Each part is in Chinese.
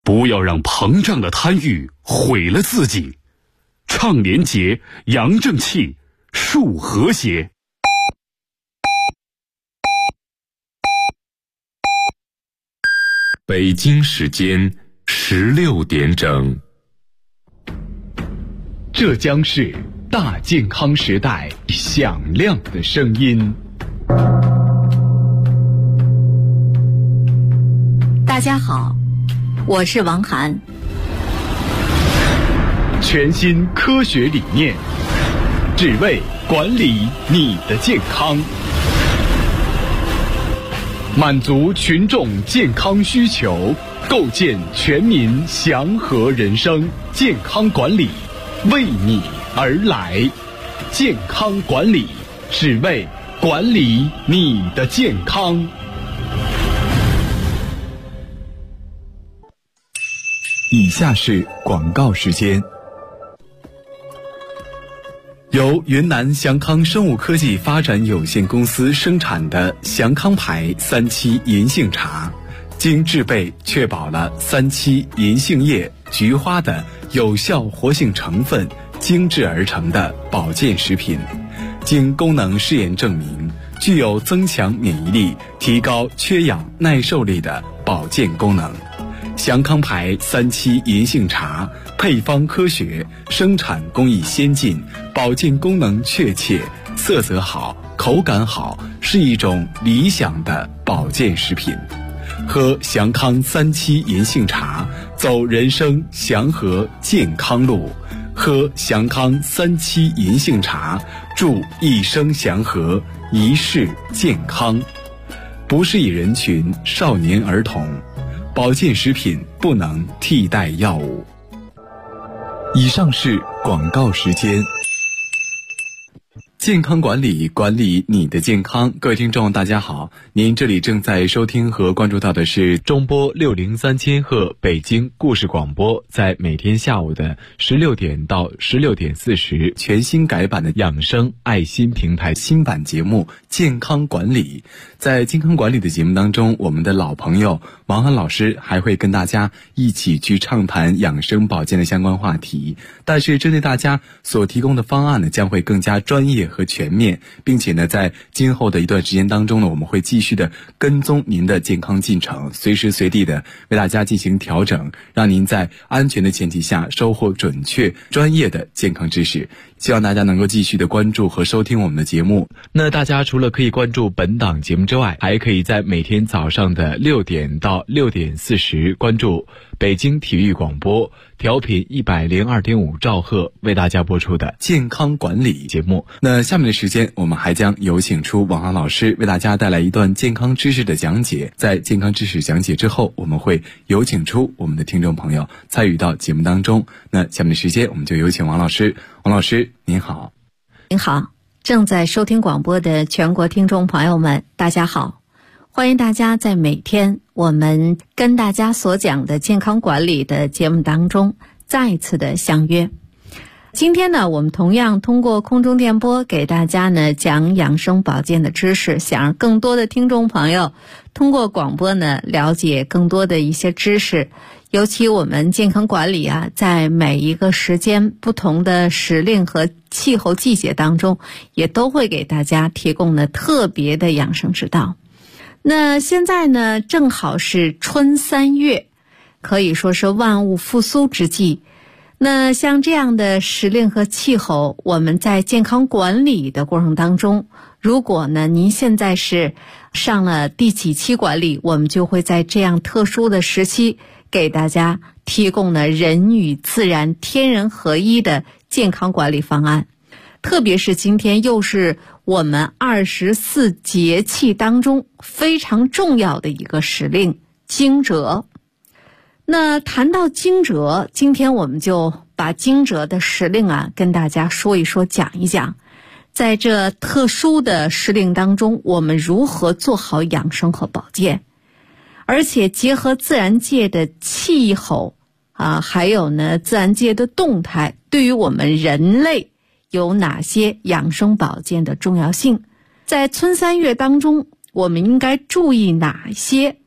不要让膨胀的贪欲毁了自己。倡廉洁，扬正气，树和谐。 北京时间16点整。 这将是大健康时代响亮的声音。 大家好，我是王涵。 全新科学理念，只为管理你的健康，满足群众健康需求，构建全民祥和人生。健康管理为你而来，健康管理只为管理你的健康。以下是广告时间。由云南祥康生物科技发展有限公司生产的祥康牌3七银杏茶，经制备确保了3七银杏叶、菊花的有效活性成分精制而成的保健食品，经功能试验证明，具有增强免疫力、提高缺氧耐受力的保健功能。祥康牌3七银杏茶配方科学，生产工艺先进，保健功能确切，色泽好，口感好，是一种理想的保健食品。喝祥康3七银杏茶，走人生祥和健康路。喝祥康3七银杏茶，祝一生祥和，一世健康。不适宜人群：少年儿童。保健食品不能替代药物。以上是广告时间。健康管理，管理你的健康。各位听众大家好，您这里正在收听和关注到的是中波603千赫北京故事广播，在每天下午的16点到16点40，全新改版的养生爱心平台新版节目健康管理。在健康管理的节目当中，我们的老朋友王涵老师还会跟大家一起去畅谈养生保健的相关话题，但是针对大家所提供的方案呢，将会更加专业和全面，并且呢，在今后的一段时间当中呢，我们会继续的跟踪您的健康进程，随时随地的为大家进行调整，让您在安全的前提下收获准确专业的健康知识。希望大家能够继续的关注和收听我们的节目。那大家除了可以关注本档节目之外，还可以在每天早上的6点到6点40关注北京体育广播调频102.5兆赫为大家播出的健康管理节目。那下面的时间，我们还将有请出王涵老师为大家带来一段健康知识的讲解。在健康知识讲解之后，我们会有请出我们的听众朋友参与到节目当中。那下面的时间，我们就有请王老师。王老师您好。 您好，正在收听广播的全国听众朋友们大家好，欢迎大家在每天我们跟大家所讲的健康管理的节目当中再一次的相约。今天呢，我们同样通过空中电波给大家呢讲养生保健的知识，想让更多的听众朋友通过广播呢了解更多的一些知识。尤其我们健康管理啊，在每一个时间不同的时令和气候季节当中，也都会给大家提供呢特别的养生之道。那现在呢，正好是春3月，可以说是万物复苏之际。那像这样的时令和气候，我们在健康管理的过程当中，如果呢您现在是上了第几期管理，我们就会在这样特殊的时期给大家提供了人与自然天人合一的健康管理方案。特别是今天又是我们24节气当中非常重要的一个时令惊蛰。那谈到惊蛰，今天我们就把惊蛰的时令啊跟大家说一说，讲一讲，在这特殊的时令当中，我们如何做好养生和保健，而且结合自然界的气候啊，还有呢自然界的动态，对于我们人类有哪些养生保健的重要性？在春3月当中，我们应该注意哪些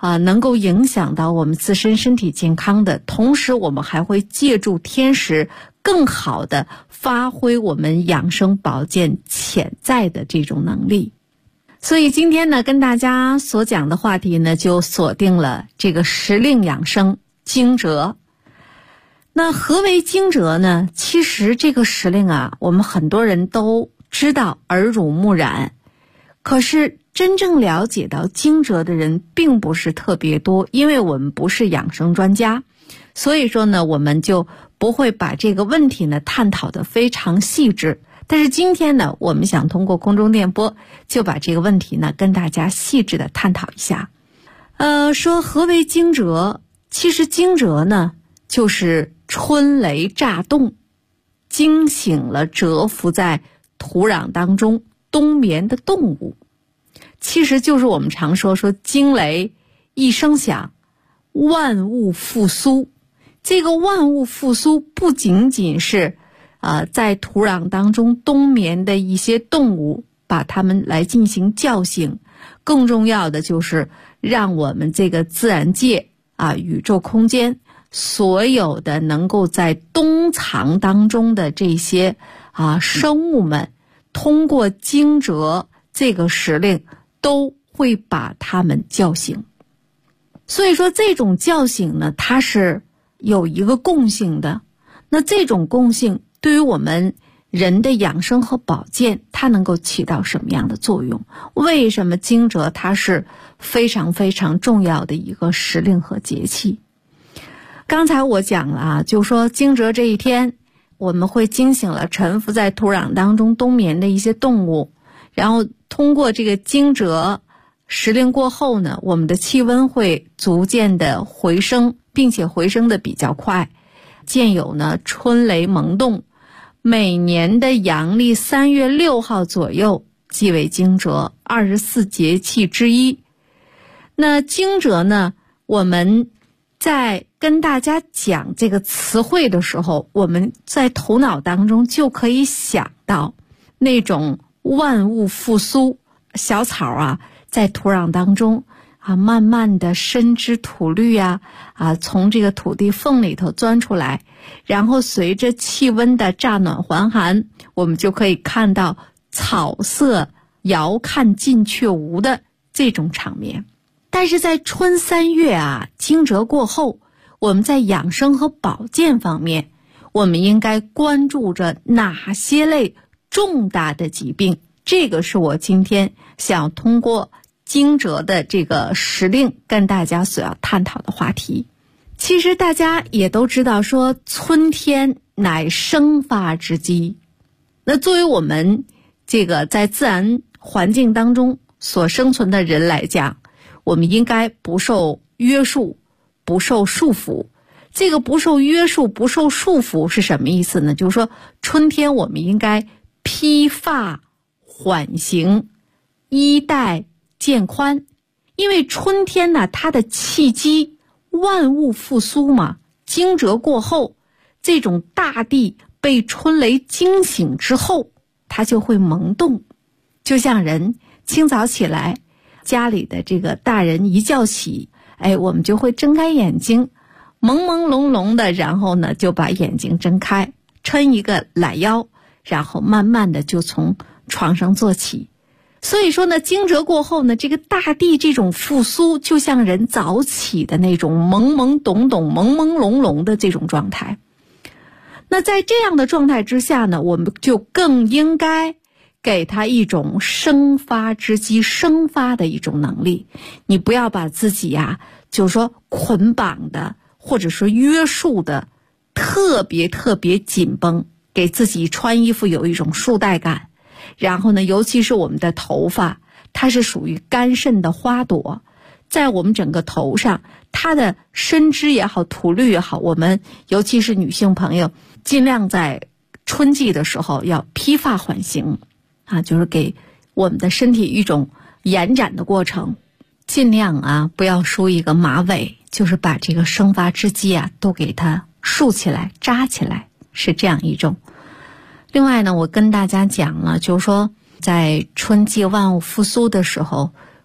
能够影响到我们自身身体健康的，同时我们还会借助天时更好的发挥我们养生保健潜在的这种能力。所以今天呢，跟大家所讲的话题呢，就锁定了这个时令养生惊蛰。那何为惊蛰呢？其实这个时令啊，我们很多人都知道，耳濡目染，可是真正了解到惊蛰的人并不是特别多，因为我们不是养生专家，所以说呢，我们就不会把这个问题呢探讨得非常细致。但是今天呢，我们想通过空中电波就把这个问题呢跟大家细致的探讨一下。说何为惊蛰？其实惊蛰呢，就是春雷乍动，惊醒了蛰伏在土壤当中冬眠的动物。其实就是我们常说惊雷一声响，万物复苏。这个万物复苏不仅仅是在土壤当中冬眠的一些动物，把它们来进行叫醒，更重要的就是让我们这个自然界宇宙空间所有的能够在冬藏当中的这些生物们，通过惊蛰这个时令都会把它们叫醒。所以说这种叫醒呢，它是有一个共性的。那这种共性对于我们人的养生和保健，它能够起到什么样的作用？为什么惊蛰它是非常非常重要的一个时令和节气？刚才我讲了就说惊蛰这一天，我们会惊醒了沉浮在土壤当中冬眠的一些动物，然后通过这个惊蛰时令过后呢，我们的气温会逐渐的回升，并且回升的比较快。见有呢春雷萌动，每年的阳历3月6号左右即为惊蛰，24节气之一。那惊蛰呢，我们在跟大家讲这个词汇的时候，我们在头脑当中就可以想到那种万物复苏，小草在土壤当中慢慢的伸枝吐绿从这个土地缝里头钻出来，然后随着气温的乍暖还寒，我们就可以看到草色遥看近却无的这种场面。但是在春3月惊蛰过后，我们在养生和保健方面，我们应该关注着哪些类重大的疾病？这个是我今天想通过惊蛰的这个时令跟大家所要探讨的话题。其实大家也都知道说春天乃生发之机，那作为我们这个在自然环境当中所生存的人来讲，我们应该不受约束，不受束缚。这个不受约束，不受束缚是什么意思呢？就是说春天我们应该披发缓行，衣带渐宽。因为春天呢，它的气机万物复苏嘛，惊蛰过后，这种大地被春雷惊醒之后，它就会萌动。就像人清早起来，家里的这个大人一觉起，我们就会睁开眼睛，朦朦胧胧的，然后呢就把眼睛睁开，抻一个懒腰，然后慢慢的就从床上坐起。所以说呢，惊蛰过后呢，这个大地这种复苏，就像人早起的那种懵懵懂懂、朦朦胧胧的这种状态。那在这样的状态之下呢，我们就更应该给他一种生发之机，生发的一种能力。你不要把自己就是说捆绑的，或者说约束的特别特别紧绷，给自己穿衣服有一种束带感。然后呢，尤其是我们的头发，它是属于肝肾的花朵，在我们整个头上，它的伸枝也好，吐绿也好，我们尤其是女性朋友，尽量在春季的时候要披发缓行就是给我们的身体一种延展的过程，尽量不要梳一个马尾，就是把这个生发之机都给它竖起来扎起来，是这样一种。另外呢，我跟大家讲了，就是说在春季万物复苏的时候，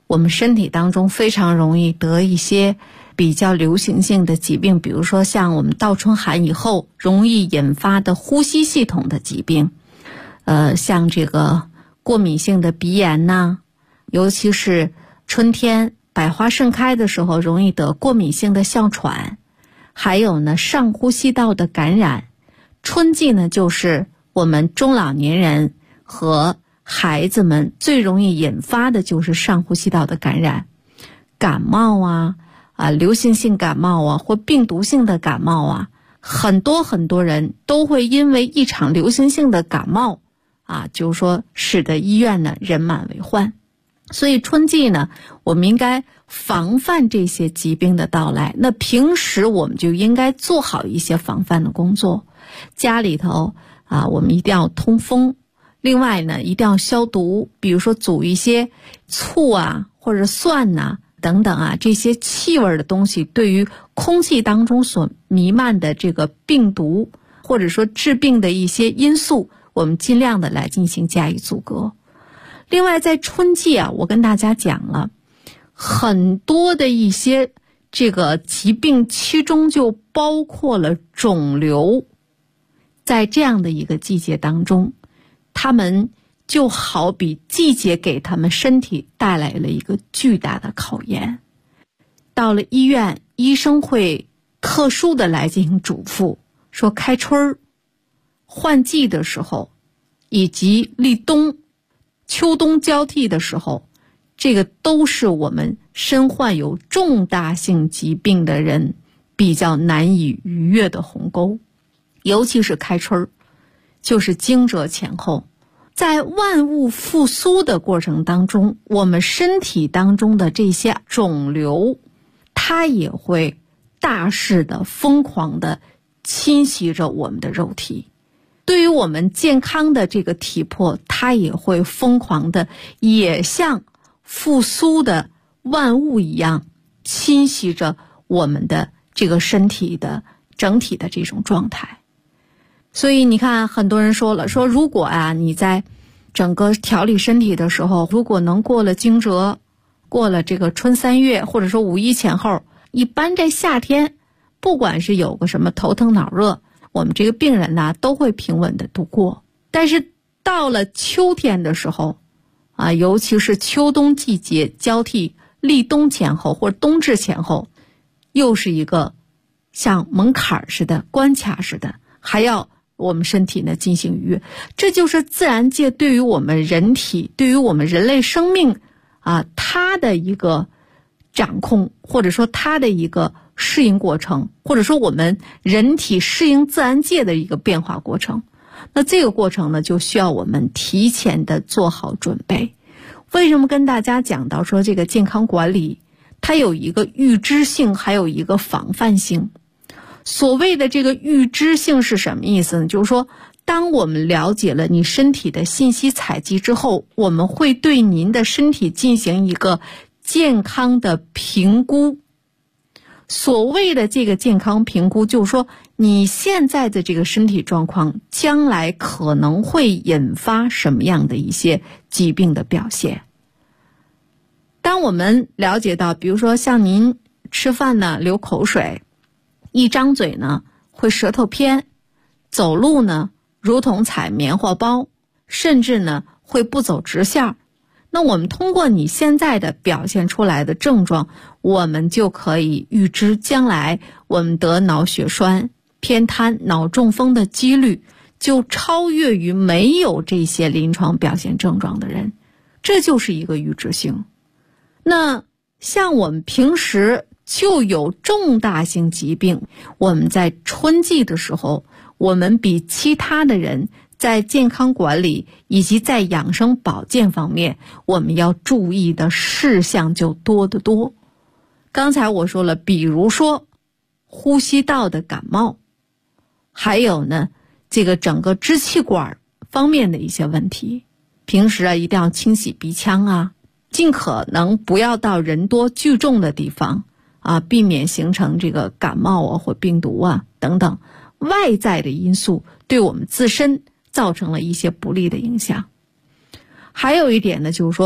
我们身体当中非常容易得一些比较流行性的疾病，比如说像我们倒春寒以后容易引发的呼吸系统的疾病，像这个过敏性的鼻炎呐，尤其是春天百花盛开的时候容易得过敏性的哮喘，还有呢上呼吸道的感染。春季呢就是我们中老年人和孩子们最容易引发的就是上呼吸道的感染，感冒啊，流行性感冒啊，或病毒性的感冒啊，很多人都会因为一场流行性的感冒就是说使得医院呢人满为患。所以春季呢，我们应该防范这些疾病的到来。那平时我们就应该做好一些防范的工作，家里头我们一定要通风，另外呢一定要消毒，比如说煮一些醋或者蒜等等这些气味的东西，对于空气当中所弥漫的这个病毒或者说致病的一些因素，我们尽量的来进行加以阻隔。另外在春季我跟大家讲了很多的一些这个疾病，其中就包括了肿瘤。在这样的一个季节当中，他们就好比季节给他们身体带来了一个巨大的考验。到了医院，医生会特殊的来进行嘱咐，说开春换季的时候，以及立冬秋冬交替的时候，这个都是我们身患有重大性疾病的人比较难以逾越的鸿沟。尤其是开春，就是惊蛰前后，在万物复苏的过程当中，我们身体当中的这些肿瘤，它也会大肆的疯狂的侵袭着我们的肉体。对于我们健康的这个体魄，它也会疯狂的也像复苏的万物一样侵袭着我们的这个身体的整体的这种状态。所以你看，很多人说如果你在整个调理身体的时候，如果能过了惊蛰，过了这个春三月，或者说五一前后，一般在夏天不管是有个什么头疼脑热，我们这个病人都会平稳的度过。但是到了秋天的时候尤其是秋冬季节交替立冬前后或者冬至前后，又是一个像门槛似的关卡似的，还要我们身体呢进行逾越。这就是自然界对于我们人体，对于我们人类生命它的一个掌控，或者说它的一个适应过程，或者说我们人体适应自然界的一个变化过程。那这个过程呢，就需要我们提前的做好准备。为什么跟大家讲到说这个健康管理，它有一个预知性，还有一个防范性。所谓的这个预知性是什么意思呢？就是说，当我们了解了你身体的信息采集之后，我们会对您的身体进行一个健康的评估。所谓的这个健康评估，就是说你现在的这个身体状况将来可能会引发什么样的一些疾病的表现。当我们了解到，比如说像您吃饭呢流口水，一张嘴呢会舌头偏，走路呢如同踩棉花包，甚至呢会不走直线，那我们通过你现在的表现出来的症状，我们就可以预知将来我们得脑血栓、偏瘫、脑中风的几率就超越于没有这些临床表现症状的人。这就是一个预知性。那像我们平时就有重大性疾病，我们在春季的时候，我们比其他的人在健康管理以及在养生保健方面，我们要注意的事项就多得多。刚才我说了，比如说呼吸道的感冒，还有呢这个整个支气管方面的一些问题，平时一定要清洗鼻腔尽可能不要到人多聚众的地方避免形成这个感冒或病毒等等外在的因素对我们自身造成了一些不利的影响。还有一点呢，就是说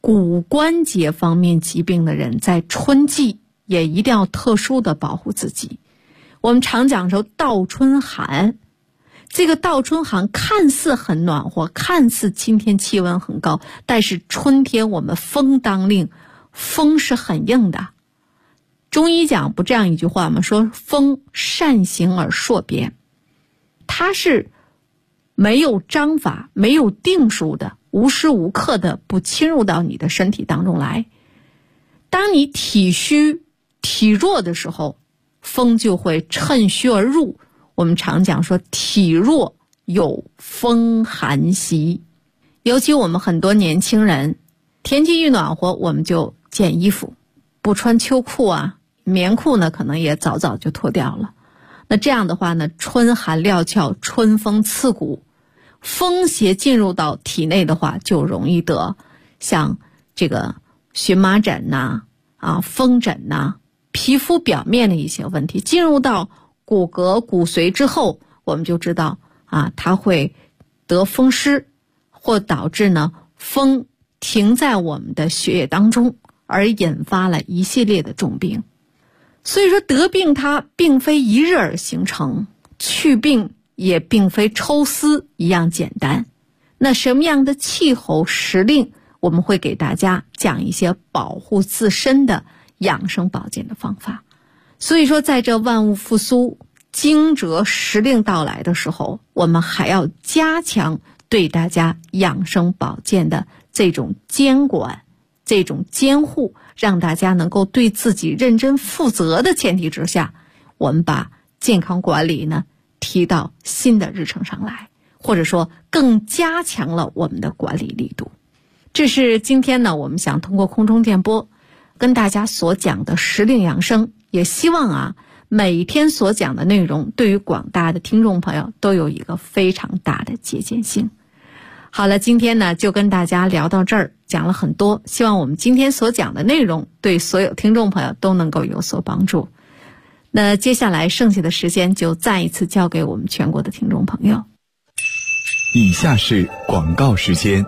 骨关节方面疾病的人，在春季也一定要特殊的保护自己。我们常讲说倒春寒，这个倒春寒看似很暖和，看似今天气温很高，但是春天我们风当令，风是很硬的。中医讲不这样一句话吗？说风善行而硕鞭，它是没有章法，没有定数的，无时无刻的不侵入到你的身体当中来。当你体虚体弱的时候，风就会趁虚而入。我们常讲说体弱有风寒袭，尤其我们很多年轻人，天气一暖和我们就减衣服，不穿秋裤啊，棉裤呢可能也早早就脱掉了。那这样的话呢，春寒料峭，春风刺骨，风邪进入到体内的话，就容易得像这个荨麻疹呐、风疹呐、皮肤表面的一些问题。进入到骨骼骨髓之后，我们就知道它会得风湿，或导致呢风停在我们的血液当中，而引发了一系列的重病。所以说得病它并非一日而形成，去病也并非抽丝一样简单。那什么样的气候时令，我们会给大家讲一些保护自身的养生保健的方法。所以说在这万物复苏、惊蛰时令到来的时候，我们还要加强对大家养生保健的这种监管、这种监护，让大家能够对自己认真负责的前提之下，我们把健康管理呢提到新的日程上来，或者说更加强了我们的管理力度。这是今天呢我们想通过空中电波跟大家所讲的时令养生，也希望每天所讲的内容对于广大的听众朋友都有一个非常大的借鉴性。好了，今天呢就跟大家聊到这儿，讲了很多，希望我们今天所讲的内容对所有听众朋友都能够有所帮助。那接下来剩下的时间就再一次交给我们全国的听众朋友。 以下是广告时间。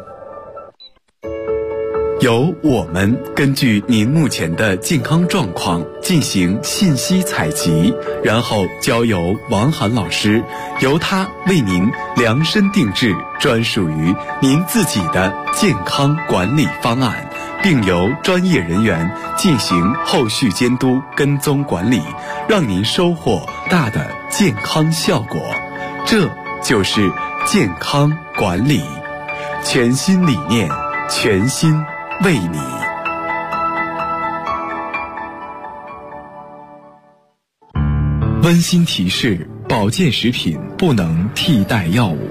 由我们根据您目前的健康状况进行信息采集，然后交由王涵老师，由他为您量身定制专属于您自己的健康管理方案，并由专业人员进行后续监督跟踪管理，让您收获大的健康效果。这就是健康管理，全新理念，全心为你。温馨提示：保健食品不能替代药物。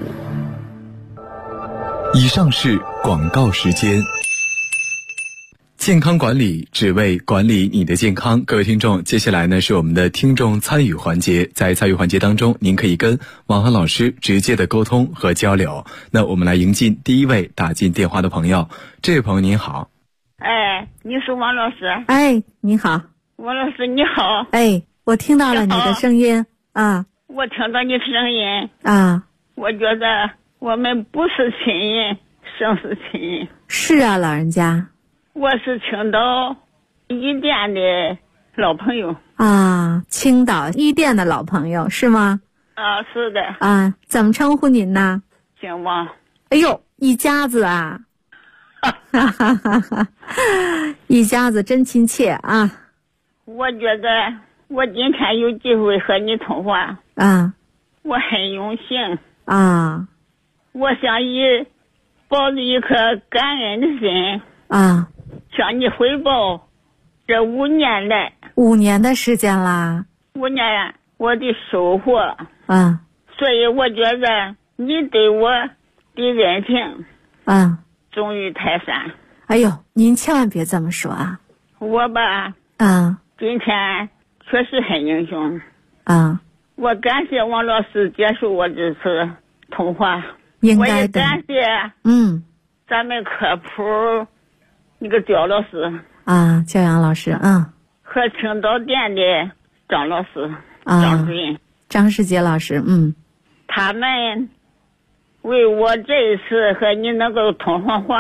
以上是广告时间。健康管理只为管理你的健康。各位听众，接下来呢是我们的听众参与环节。在参与环节当中，您可以跟王涵老师直接的沟通和交流。那我们来迎进第一位打进电话的朋友。这位朋友您好。 哎，你是王老师？ 哎，你好。 王老师你好。 哎，我听到了你的声音啊。 我听到你的声音啊。 我觉得我们不是亲人，胜似亲人。 是啊，老人家。 我是青岛伊甸的老朋友啊，青岛伊甸的老朋友是吗？ 啊，是的。 啊，怎么称呼您呢？ 姓王。 哎呦，一家子啊！哈哈哈哈，一家子真亲切啊！ 我觉得我今天有机会和你通话啊， 我很荣幸啊！ 我想以抱着一颗感恩的心啊， 向你汇报这5年来 5年的时间啦 ，5年我的收获啊， 所以我觉得你对我的人情啊重于泰山。 哎呦，您千万别这么说啊！ 我吧，今天确实很英雄啊！ 我感谢王老师接受我这次通话， 应该的。 我也感谢咱们科普那个焦老师啊，焦阳老师和青岛店的张老师张主任张世杰老师他们为我这一次和你能够通上话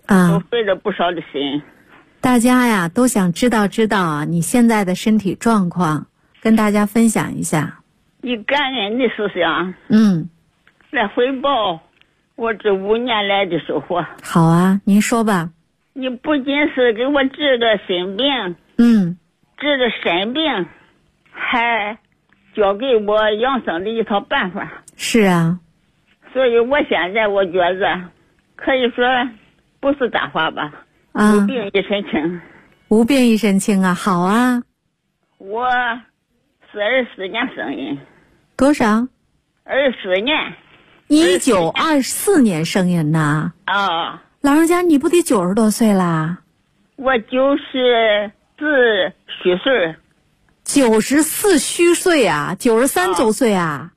都费了不少的心。 大家呀都想知道你现在的身体状况，跟大家分享一下。 以感恩的思想，来回报我这5年来的收获。 好啊，您说吧。 你不仅是给我治了心病，治了肾病，还教给我养生的一套办法。 是啊， 所以我现在我觉着，可以说不是大话吧，无病一身轻。 无病一身轻啊，好啊。 我是24年生人。 多少 ？24年。 1924年生人呐。 啊。 老人家，你不得90多岁啦？ 我94虚岁。 94虚岁啊？93周岁啊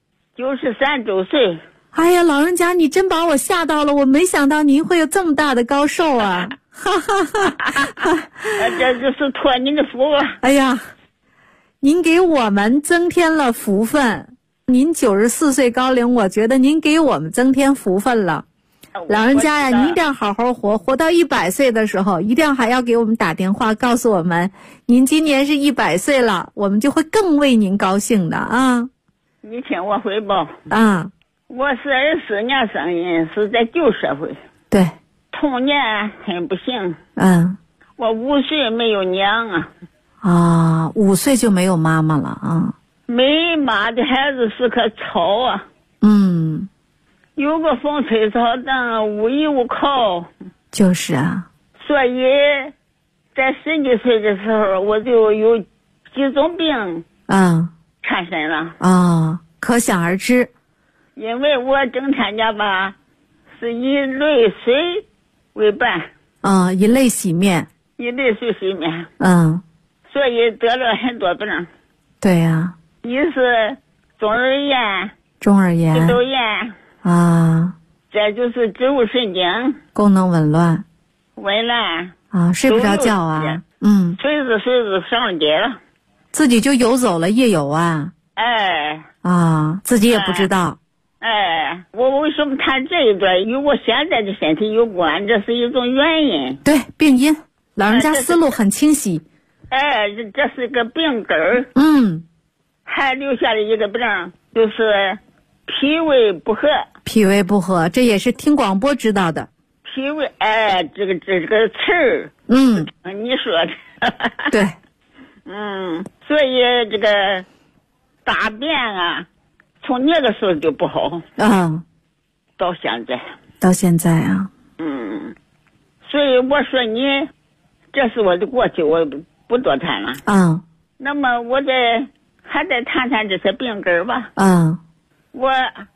？93周岁。 哎呀，老人家，你真把我吓到了，我没想到您会有这么大的高寿啊！哈哈哈！ 这就是托您的福啊！ 哎呀，您给我们增添了福分。您94岁高龄，我觉得您给我们增添福分了。老人家呀，您一定要好好活，活到100岁的时候，一定要还要给我们打电话，告诉我们您今年是100岁了，我们就会更为您高兴的啊！ 你听我汇报啊， 我是24年生人，是在旧社会。 对， 童年很不幸。我5岁没有娘啊。 啊，5岁就没有妈妈了啊。 没妈的孩子是棵草啊。有个风吹草动，无依无靠。 就是啊。 所以在10几岁的时候，我就有几种病缠身了。 可想而知。 因为我整天家吧，是以泪水为伴。 以泪洗面。 以泪水洗面。所以得了很多病。 对呀。 一是中耳炎。鼻窦炎。这就是植物神经功能紊乱。睡不着觉啊。 随时上了街了。 自己就游走了，夜游啊。自己也不知道。我为什么谈这一段与我现在的身体有关？这是一种原因。对，病因。老人家思路很清晰。这是个病根儿。还留下了一个病，就是脾胃不和。脾胃不和，这也是听广播知道的。脾胃，这个词儿。你说的。对。所以这个大便啊，从那个时候就不好。到现在啊。所以我说你，这是我的过去，我不多谈了。那么我还得谈谈这些病根吧。我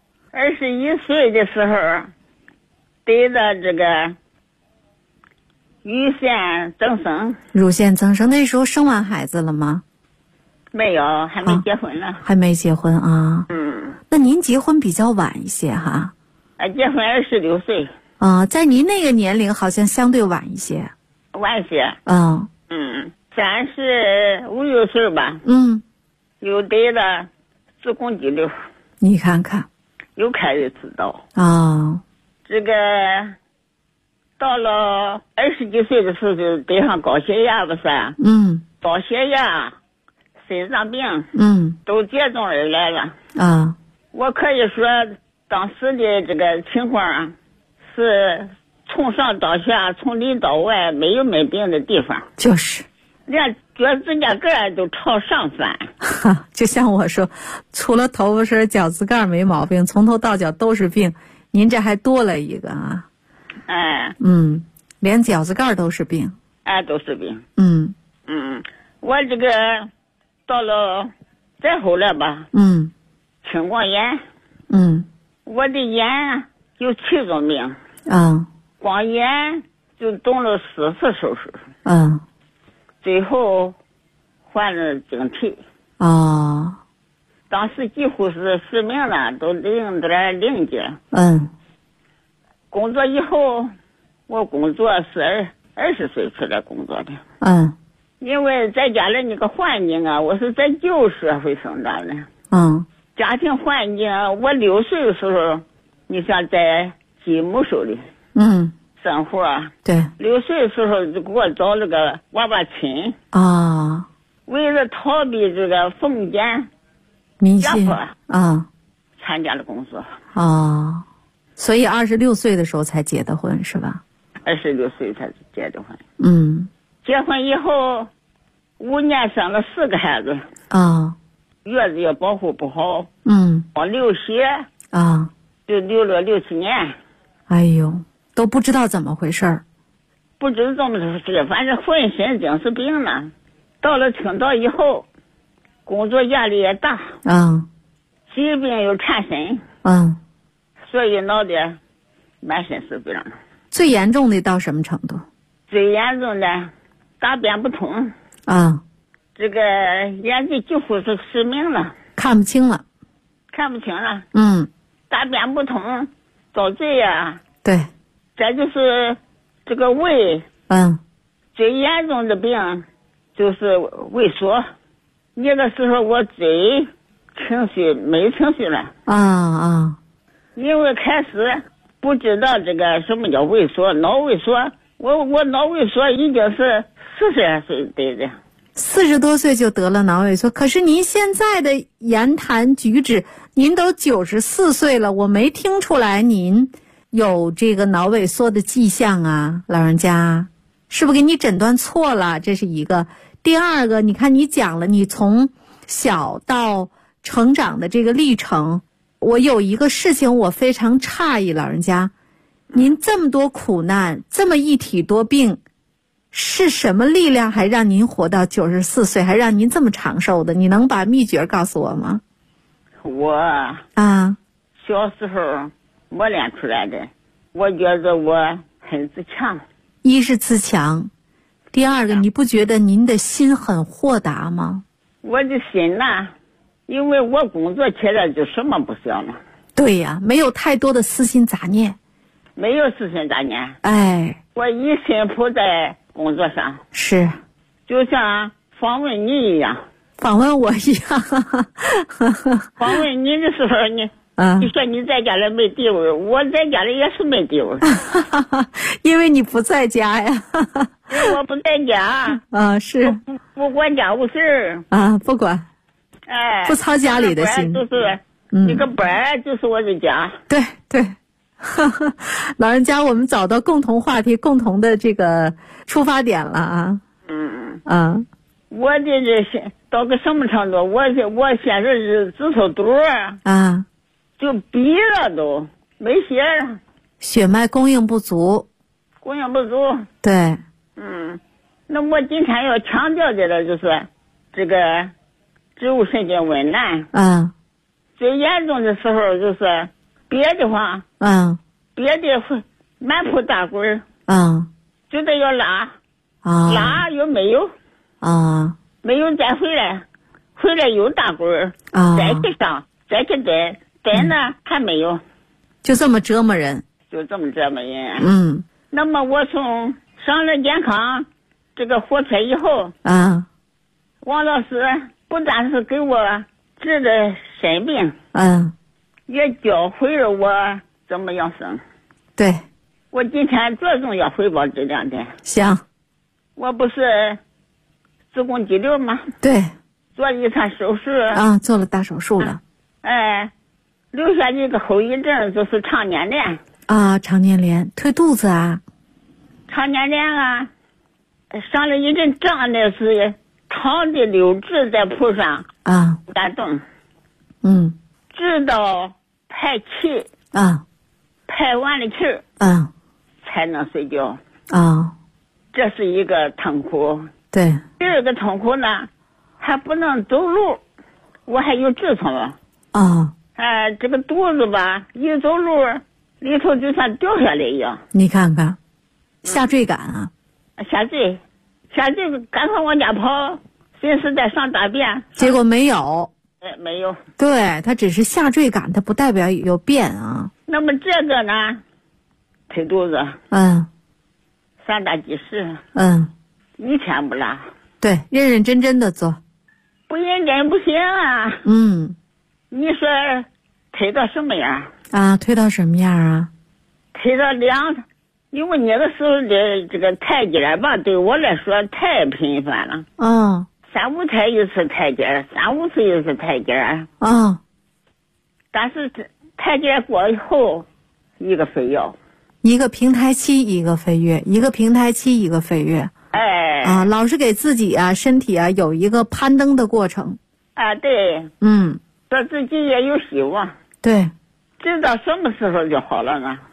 21岁的时候得了这个乳腺增生。乳腺增生，那时候生完孩子了吗？没有，还没结婚呢。还没结婚啊？那您结婚比较晚一些哈？结婚26岁。在您那个年龄好像相对晚一些。晚些。35、6岁吧。又得了子宫肌瘤。你看看。又开始知道。这个到了20几岁的时候就得上高血压不是？高血压、心脏病，都接踵而来了。我可以说当时的这个情况是从上到下，从里到外没有没病的地方。就是。连脚趾甲盖都朝上翻。就像我说，除了头发丝、脚趾盖没毛病，从头到脚都是病。您这还多了一个啊。连脚趾盖都是病。都是病。我这个到了再后来吧。青光眼。我的眼有7种病。光眼就动了4次手术。最后换了晶体。当时几乎是失明了，都0.0几。工作以后，我工作是20岁出来工作的。因为在家的那个环境啊，我是在旧社会生长的。家庭环境，我6岁的时候，你想在继母手里。 生活。 对。 6岁的时候就给我找了个娃娃亲。 啊。 为了逃避这个封建迷信啊， 参加了工作。 啊，所以26岁的时候才结的婚是吧 ？26岁才结的婚。 嗯。 结婚以后5年生了4个孩子。 啊。 月子也保护不好。 嗯。 光流血。 啊。 就流了6、7年。 哎呦，都不知道怎么回事儿。 不知道怎么回事，反正浑身精神病了。到了青岛以后，工作压力也大。疾病又缠身。所以闹得满身是病。 最严重的到什么程度？ 最严重的大便不通。这个眼睛几乎是失明了， 看不清了。 大便不通，遭罪呀。 对。 这就是这个胃。最严重的病就是萎缩。那个时候我最没情绪了。因为开始不知道这个什么叫萎缩，脑萎缩。我脑萎缩已经是40岁得的。 40多岁就得了脑萎缩，可是您现在的言谈举止，您都94岁了，我没听出来您有这个脑萎缩的迹象啊，老人家，是不是给你诊断错了？这是一个。第二个，你看你讲了你从小到成长的这个历程，我有一个事情我非常诧异，老人家，您这么多苦难，这么一体多病，是什么力量还让您活到94岁，还让您这么长寿的？你能把秘诀告诉我吗？ 我小时候磨练出来的，我觉得我很自强。 一是自强，第二个，你不觉得您的心很豁达吗？ 我的心呐，因为我工作起来就什么不想了。 对呀，没有太多的私心杂念。 没有私心杂念。我一心扑在工作上。 是。 就像访问你一样。 访问我一样。 访问你的时候，你说你在家里没地位，我在家里也是没地位。 因为你不在家呀。 因为我不在家。 是。 不管家务事。 不管。不操家里的心。 就是一个班就是我的家。 对对。老人家，我们找到共同话题，共同的这个出发点了啊。我的这到个什么程度？我现在是指头肚就闭了，都没血了。 血脉供应不足。对。 那我今天要强调的了，就是这个植物神经紊乱。最严重的时候就是憋得慌。憋得会满铺大滚。觉得要拉。拉又没有。没有再回来又大滚。再去上，再去蹲呢还没有。 就这么折磨人。 那么我从上了健康这个火车以后，王老师不但是给我治的肾病，也教会了我怎么养生。 对。 我今天着重要汇报这2点。 行。 我不是子宫肌瘤吗？ 对。 做了一场手术。 做了大手术了。 留下一个后遗症就是肠粘连。 肠粘连，推肚子啊。 肠粘连上了一阵胀的是肠的瘤质在铺上不敢动。直到排气排完了气才能睡觉。这是一个痛苦。 对。 第二个痛苦呢，还不能走路，我还有痔疮了。这个肚子吧，一走路里头就像掉下来一样。 你看看，下坠感啊。 下坠，赶快往家跑，寻思在上大便， 结果没有。 没有。 对，它只是下坠感，它不代表有变啊。 那么这个呢，推肚子。3大忌事。一天不落。 对，认认真真的做。 不认真不行啊。你说推到什么样？ 推到什么样啊？ 推到2 因为那个时候的这个台阶吧，对我来说太频繁了。 嗯 ，3、5天一次台阶，3、5次一次台阶。 嗯， 但是台阶过以后，一个飞跃， 一个平台期一个飞跃，一个平台期一个飞跃。 哎， 啊，老是给自己啊身体啊有一个攀登的过程。 啊，对，说自己也有希望。 对， 直到什么时候就好了呢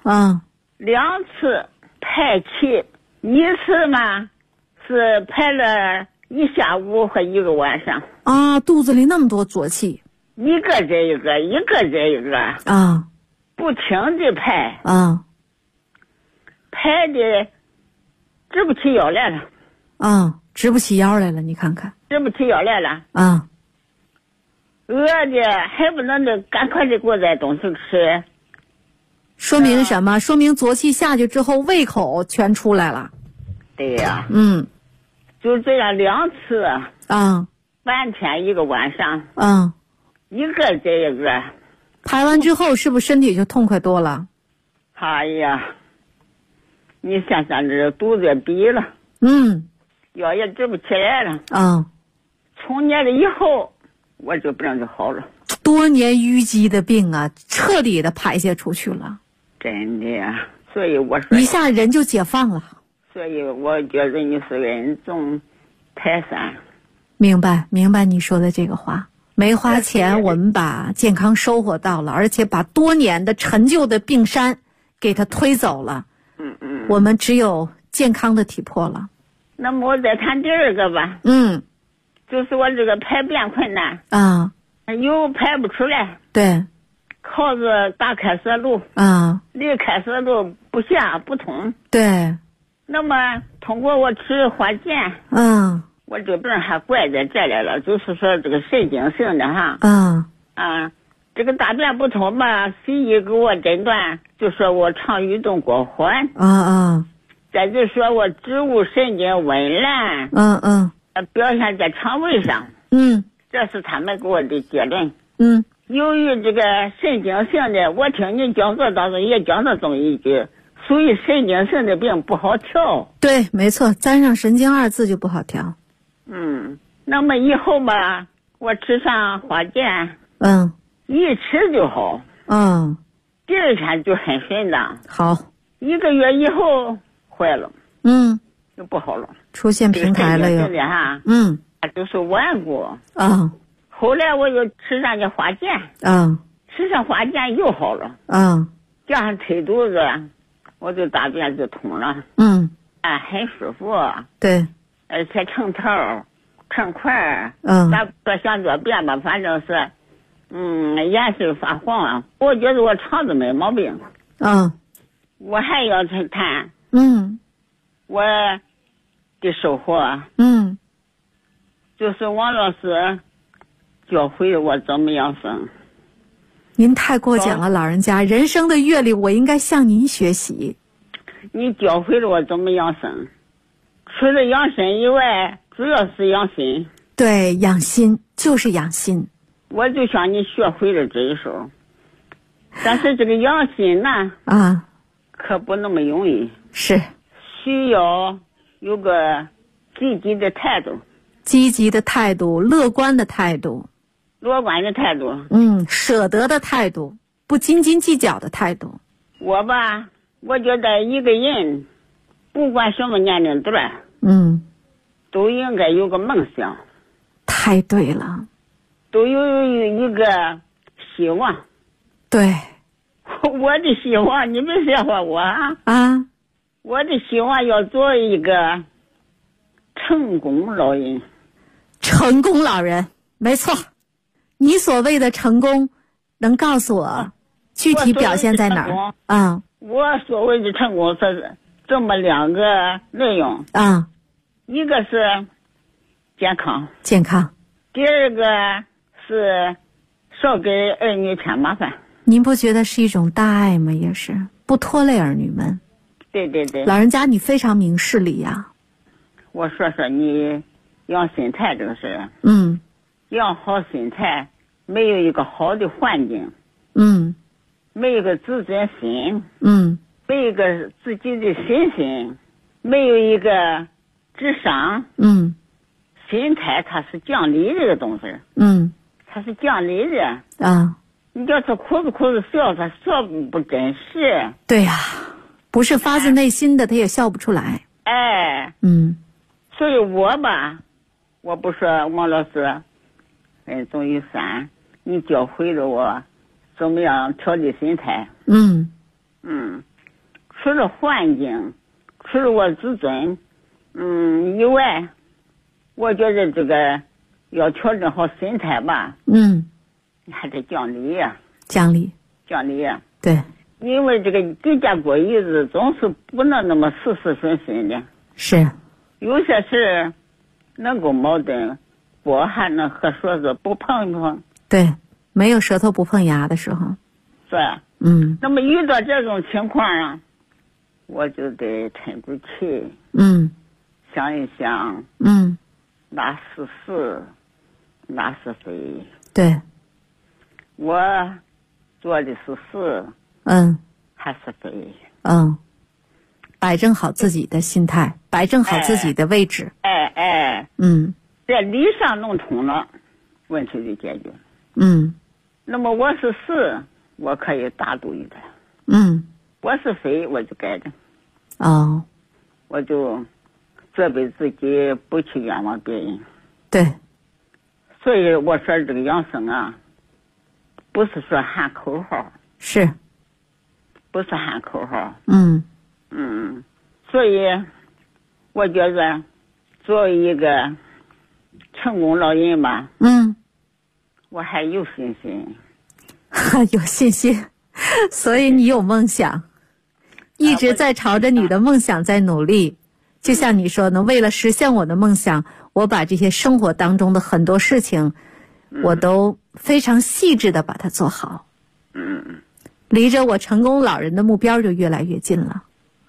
？2次排气，一次嘛是排了1下午和1个晚上。 啊，肚子里那么多浊气， 一个接一个，一个接一个啊， 不停的排啊， 排的直不起腰来了。 啊，直不起腰来了，你看看， 直不起腰来了。 啊， 饿的还不能的赶快的给我点东西吃。 说明什么？说明浊气下去之后，胃口全出来了。 对呀。就这样2次。半天1个晚上。一个接一个。 排完之后，是不是身体就痛快多了？ 哎呀，你想想这肚子也瘪了。腰也直不起来了。从那了以后，我就不就好了。 多年淤积的病啊，彻底的排泄出去了。 真的呀，所以我说一下人就解放了。 所以我觉得你是恩重泰山。 明白你说的这个话。没花钱，我们把健康收获到了，而且把多年的陈旧的病山给它推走了。我们只有健康的体魄了。 那么我再谈第二个吧。就是我这个排便困难又排不出来。 对， 靠着打开塞露离开塞露不下不通。 对， 那么通过我吃花碱我这病还怪在这来了，就是说这个神经性的这个大便不通吧，西医给我诊断就说我肠运动过缓再就说我植物神经紊乱表现在肠胃上这是他们给我的结论。由于这个神经性的，我听你讲座当中也讲到这么一句，属于神经性的病不好调。 对，没错，沾上神经2字就不好调。 那么以后吧，我吃上花碱一吃就好。第二天就很顺当。好，1个月以后坏了。就不好了， 出现平台了又。 就是顽固。后来我又吃上这花碱。吃上花碱又好了。加上推肚子，我就大便就通了。很舒服。 对。 而且成头成块咱不想做便吧，反正是颜色发黄。我觉得我肠子没毛病。我还要谈我的收获。就是王老师教会我怎么养生。 您太过奖了，老人家，人生的阅历我应该向您学习。 你教会了我怎么养生，除了养生以外，主要是养心。 对，养心就是养心。 我就向你学会了这一手，但是这个养心呢可不那么容易。 是需要有个积极的态度。 积极的态度，乐观的态度。 乐观的态度。 舍得的态度，不斤斤计较的态度。 我吧，我觉得一个人不管什么年龄段都应该有个梦想。 太对了。 都有一个希望。 对。 我的希望，你们笑话我我的希望要做一个成功老人。 成功老人，没错。你所谓的成功，能告诉我具体表现在哪儿？ 我所谓的成功是这么2个内容。一个是健康。 健康。 第二个是少给儿女添麻烦。 您不觉得是一种大爱吗？也是不拖累儿女们。 对对对。 老人家，你非常明事理呀。 我说说你养心态这个事。养好心态，没有一个好的环境，没有一个自尊心， 没有一个自己的信心，没有一个智商，心态它是讲理这个东西，它是讲理的啊。你叫他哭着笑，他笑不真实。 对呀，不是发自内心的，他也笑不出来。 哎，所以我吧，我不说王老师，钟玉山，你教会了我怎么样调理心态。除了环境，除了我自尊，以外，我觉得这个要调整好心态吧。你还得讲理呀。 讲理呀。 对。 因为这个给家过日子，总是不能那么事事顺心的。 是。 有些事能够矛盾，不还能和舌头不碰一碰。 对，没有舌头不碰牙的时候。 是。那么遇到这种情况啊，我就得沉住气。想一想。哪是是，哪是非。 对。 我做的是是，还是非？ 摆正好自己的心态，摆正好自己的位置。 这理上弄通了，问题就解决。那么我是是，我可以大度一点。我是非，我就改正。我就责备自己，不去冤枉别人。 对。 所以我说这个养生啊，不是说喊口号。 是。 不是喊口号。所以我觉得作为一个成功老人吧，我还有信心。 有信心，所以你有梦想，一直在朝着你的梦想在努力。就像你说呢，为了实现我的梦想，我把这些生活当中的很多事情，我都非常细致的把它做好。离着我成功老人的目标就越来越近了。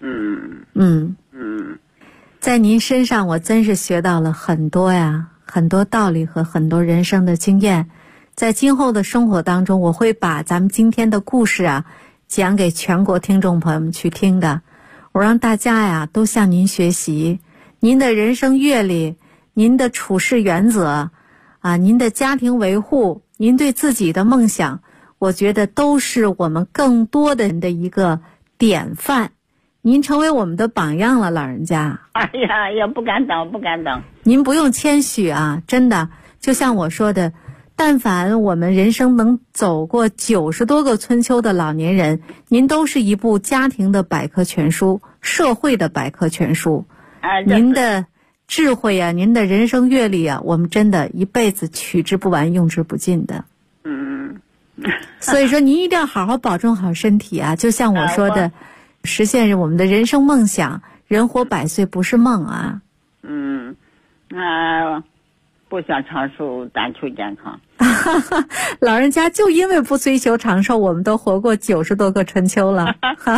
在您身上我真是学到了很多呀，很多道理和很多人生的经验。在今后的生活当中，我会把咱们今天的故事啊讲给全国听众朋友们去听的。我让大家呀都向您学习，您的人生阅历，您的处事原则啊，您的家庭维护，您对自己的梦想，我觉得都是我们更多的人的一个典范。您成为我们的榜样了，老人家。 哎呀，也不敢当。 您不用谦虚啊，真的，就像我说的，但凡我们人生能走过90多个春秋的老年人，您都是一部家庭的百科全书，社会的百科全书。您的智慧啊，您的人生阅历啊，我们真的一辈子取之不完，用之不尽的。所以说您一定要好好保重好身体啊，就像我说的，实现我们的人生梦想，人活100岁不是梦啊。 不想长寿，但求健康。 老人家就因为不追求长寿，我们都活过90多个春秋了。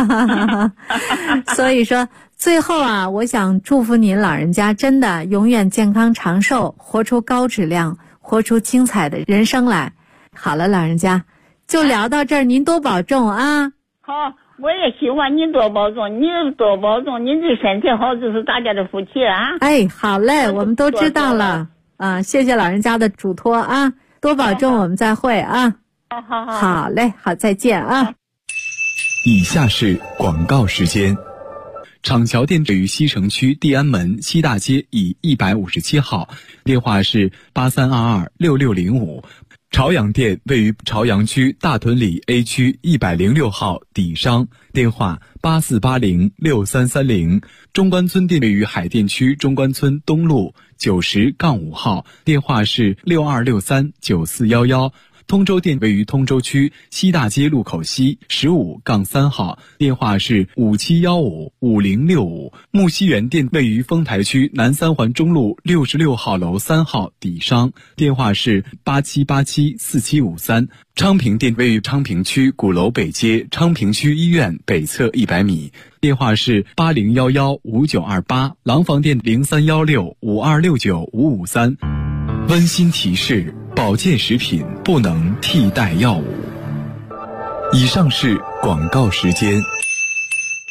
所以说最后啊，我想祝福您老人家真的永远健康长寿，活出高质量，活出精彩的人生来。好了，老人家就聊到这儿，您多保重啊。 好，我也希望您多保重，您多保重，您的身体好就是大家的福气啊。 好嘞，我们都知道了啊，谢谢老人家的嘱托啊，多保重，我们再会啊。好嘞，好，再见啊。 以下是广告时间。厂桥店位于西城区地安门西大街以157号，电话是83226605。朝阳店位于朝阳区大屯里 A 区106号底商，电话84806330。中关村店位于海淀区中关村东路90-5号，电话是62639411。通州店位于通州区西大街路口西15-3号，电话是57155065。木樨园店位于丰台区南三环中路66号楼3号底商，电话是87874753。昌平店位于昌平区鼓楼北街昌平区医院北侧100米，电话是80115928。廊坊店031652695553。温馨提示：保健食品不能替代药物。以上是广告时间。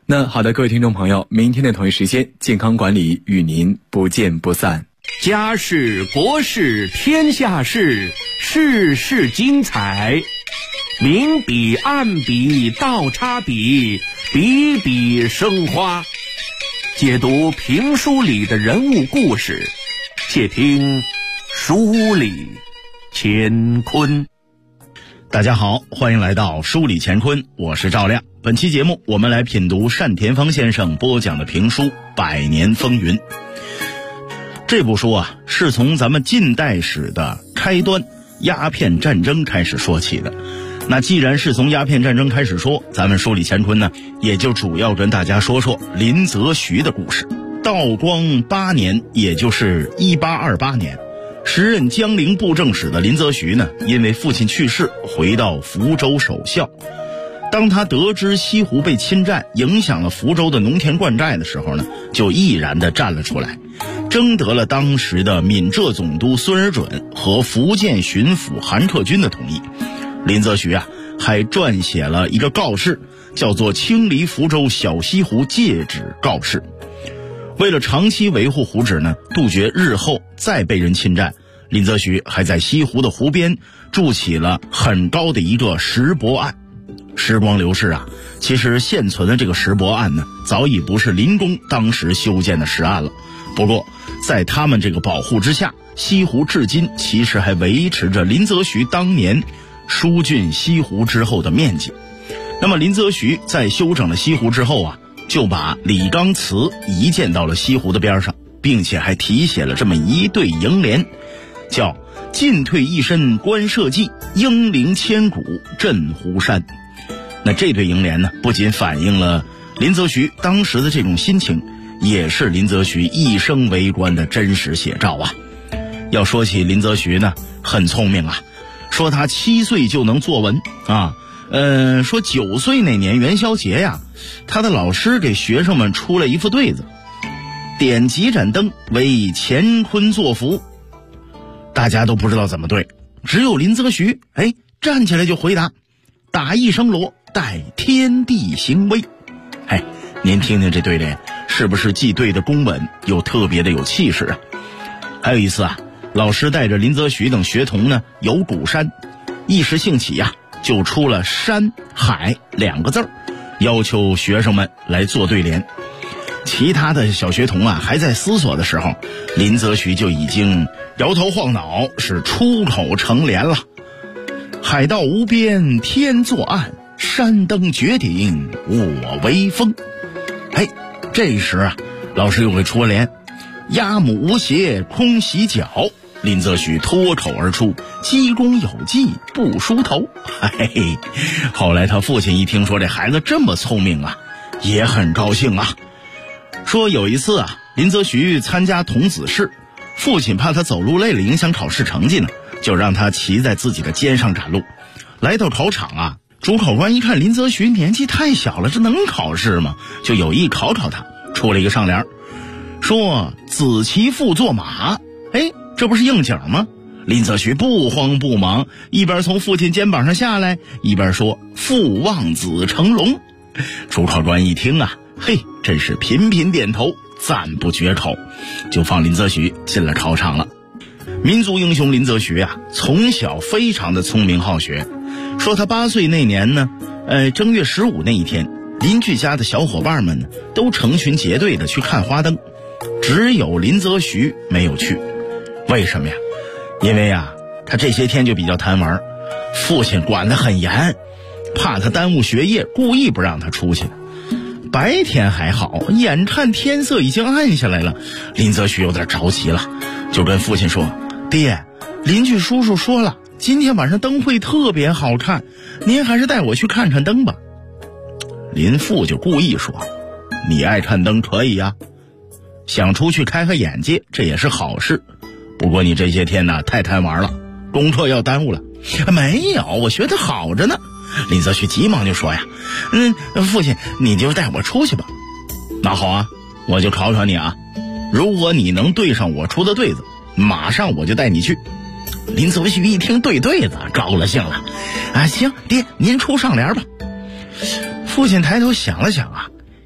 那好的，各位听众朋友，明天的同一时间，健康管理与您不见不散。 家事国事天下事，事事精彩，明笔暗笔倒插笔，笔笔生花。解读评书里的人物故事，且听书里乾坤。 大家好，欢迎来到书里乾坤，我是赵亮。本期节目我们来品读单田芳先生播讲的评书《百年风云》。这部书啊，是从咱们近代史的开端鸦片战争开始说起的。那既然是从鸦片战争开始说，咱们书里乾坤呢，也就主要跟大家说说林则徐的故事。道光8年，也就是1828年，时任江陵布政使的林则徐呢，因为父亲去世，回到福州守孝。当他得知西湖被侵占，影响了福州的农田灌溉的时候呢，就毅然地站了出来，征得了当时的闽浙总督孙尔准和福建巡抚韩克军的同意。林则徐啊，还撰写了一个告示，叫做《清理福州小西湖戒旨告示》。为了长期维护湖址呢，杜绝日后再被人侵占，林则徐还在西湖的湖边筑起了很高的一个石泊岸。时光流逝啊，其实现存的这个石泊岸呢，早已不是林公当时修建的石岸了。不过在他们这个保护之下，西湖至今其实还维持着林则徐当年疏浚西湖之后的面积。那么林则徐在修整了西湖之后啊，就把李纲祠移建到了西湖的边上，并且还题写了这么一对楹联，叫进退一身观社稷，英灵千古镇湖山。那这对楹联呢，不仅反映了林则徐当时的这种心情，也是林则徐一生为官的真实写照啊。要说起林则徐呢，很聪明啊，说他7岁就能作文啊，说9岁那年元宵节呀，他的老师给学生们出了一副对子，点几盏灯为乾坤作福。大家都不知道怎么对，只有林则徐站起来就回答，打一声锣，待天地行威。您听听这对联，是不是既对得公稳，又特别的有气势啊？还有一次啊，老师带着林则徐等学童呢游鼓山，一时兴起呀，就出了山海2个字，要求学生们来做对联。其他的小学童啊还在思索的时候，林则徐就已经摇头晃脑，是出口成联了。海道无边天作岸，山登绝顶我为峰。这时啊，老师又会出联，鸭母无鞋空洗脚。林则徐脱口而出，鸡公有技不梳头。后来他父亲一听说这孩子这么聪明啊，也很高兴啊。说有一次啊，林则徐参加童子试，父亲怕他走路累了影响考试成绩呢，就让他骑在自己的肩上赶路。来到考场啊，主考官一看林则徐年纪太小了，这能考试吗？就有意考他，出了一个上联，说子骑父坐马。这不是应景吗？林则徐不慌不忙，一边从父亲肩膀上下来，一边说父望子成龙。主考官一听啊，真是频频点头，赞不绝口，就放林则徐进了考场了。民族英雄林则徐啊，从小非常的聪明好学。说他8岁那年呢，正月15那一天，邻居家的小伙伴们呢，都成群结队的去看花灯，只有林则徐没有去。为什么呀？因为啊，他这些天就比较贪玩，父亲管得很严，怕他耽误学业，故意不让他出去。白天还好，眼看天色已经暗下来了，林则徐有点着急了，就跟父亲说，爹，邻居叔叔说了，今天晚上灯会特别好看，您还是带我去看看灯吧。林父就故意说，你爱看灯可以呀，想出去开开眼界，这也是好事，不过你这些天呢太贪玩了，功课要耽误了。没有，我学得好着呢。林则徐急忙就说呀，父亲你就带我出去吧。那好啊，我就考考你啊，如果你能对上我出的对子，马上我就带你去。林则徐一听对子，高了兴了啊，行，爹您出上联吧。父亲抬头想了想啊，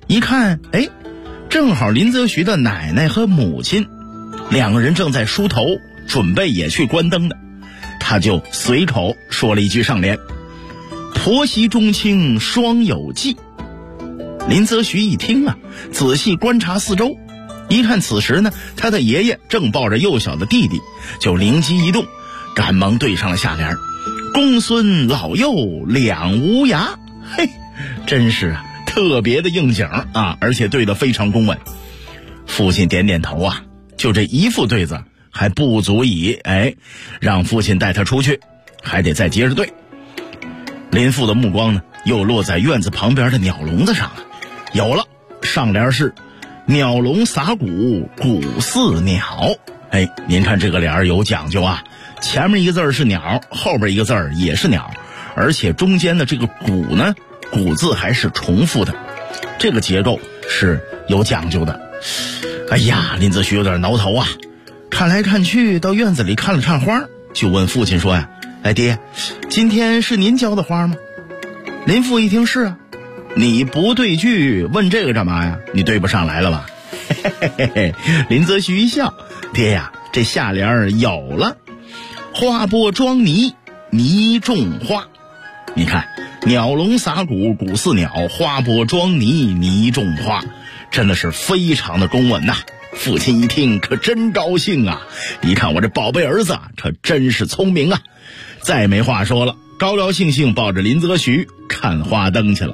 一看，哎，正好林则徐的奶奶和母亲两个人正在梳头，准备也去关灯的，他就随口说了一句上联：婆媳中亲双有忌。林则徐一听啊，仔细观察四周，一看此时呢，他的爷爷正抱着幼小的弟弟，就灵机一动，赶忙对上了下联：公孙老幼两无涯。嘿，真是啊，特别的应景啊，而且对得非常公稳。父亲点点头啊，就这一副对子还不足以让父亲带他出去，还得再接着对。林父的目光呢，又落在院子旁边的鸟笼子上了。有了，上联是鸟笼撒谷，谷似鸟。您看这个联有讲究啊，前面一个字是鸟，后边一个字也是鸟，而且中间的这个谷呢，谷字还是重复的，这个结构是有讲究的。哎呀，林则徐有点挠头啊，看来看去到院子里看了看花，就问父亲说呀：爹，今天是您浇的花吗？林父一听是啊。你不对句问这个干嘛呀？你对不上来了吧？林则徐一笑：爹呀，这下联有了，花播装泥，泥种花。你看，鸟笼撒谷，谷似鸟，花播装泥，泥种花，真的是非常的公稳呐。父亲一听可真高兴啊，一看我这宝贝儿子可真是聪明啊，再没话说了，高高兴兴抱着林则徐看花灯去了。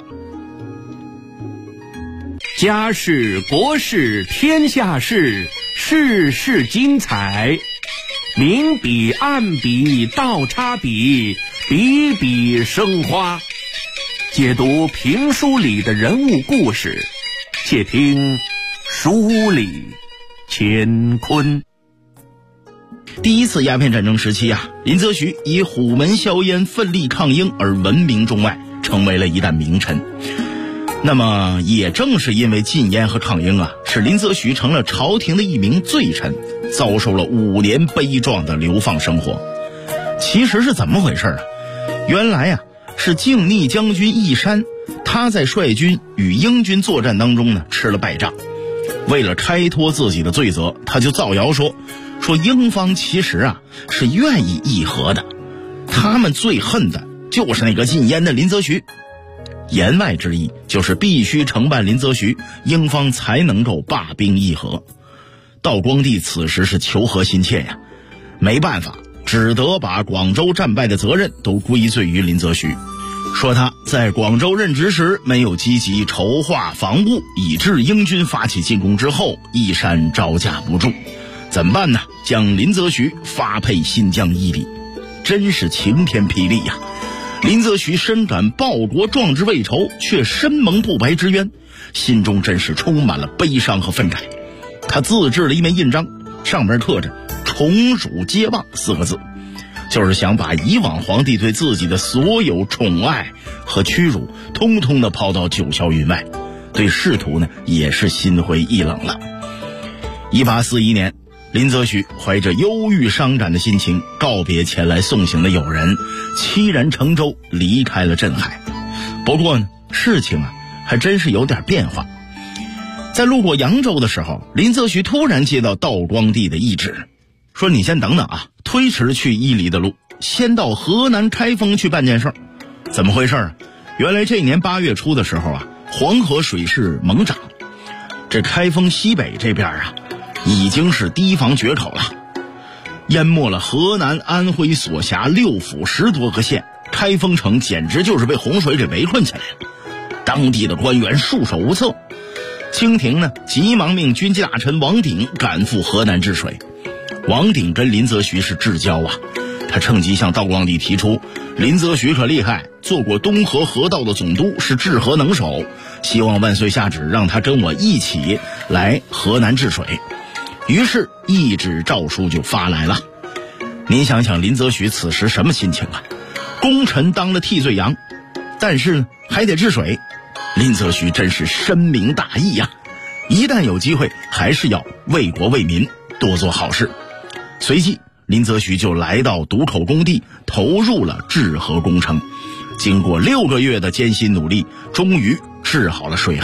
家事国事天下事，事事精彩。明笔暗笔倒插笔，笔笔生花。解读评书里的人物故事，且听书里乾坤。 第一次鸦片战争时期啊，林则徐以虎门销烟奋力抗英而闻名中外，成为了一代名臣。那么也正是因为禁烟和抗英啊，使林则徐成了朝廷的一名罪臣，遭受了5年悲壮的流放生活。其实是怎么回事啊？原来啊，是靖逆将军义山，他在率军与英军作战当中呢吃了败仗，为了开脱自己的罪责，他就造谣说英方其实啊是愿意议和的，他们最恨的就是那个禁烟的林则徐。言外之意就是必须惩办林则徐，英方才能够罢兵议和。道光帝此时是求和心切呀，没办法，只得把广州战败的责任都归罪于林则徐，说他在广州任职时没有积极筹划防务，以致英军发起进攻之后，义山招架不住。怎么办呢？将林则徐发配新疆伊犁，真是晴天霹雳呀！林则徐深感报国壮志未酬，却身蒙不白之冤，心中真是充满了悲伤和愤慨。他自制了一面印章，上面刻着宠辱皆忘4个字，就是想把以往皇帝对自己的所有宠爱和屈辱通通的抛到九霄云外，对仕途呢也是心灰意冷了。1841年，林则徐怀着忧郁伤感的心情告别前来送行的友人，凄然乘舟离开了镇海。不过呢，事情啊还真是有点变化。在路过扬州的时候，林则徐突然接到道光帝的懿旨，说你先等等啊，推迟去伊犁的路，先到河南开封去办件事。怎么回事啊？原来这年8月初的时候啊，黄河水势猛涨，这开封西北这边啊已经是堤防决口了，淹没了河南、安徽所辖6府10多个县，开封城简直就是被洪水给围困起来了。当地的官员束手无策，清廷呢急忙命军机大臣王鼎赶赴河南治水。王鼎跟林则徐是至交啊，他趁机向道光帝提出，林则徐可厉害，做过东河河道的总督，是治河能手，希望万岁下旨让他跟我一起来河南治水。于是懿旨诏书就发来了。您想想林则徐此时什么心情啊？功臣当了替罪羊，但是呢还得治水，林则徐真是深明大义呀，一旦有机会还是要为国为民，多做好事。随即林则徐就来到渡口工地，投入了治河工程。经过6个月的艰辛努力，终于治好了水害。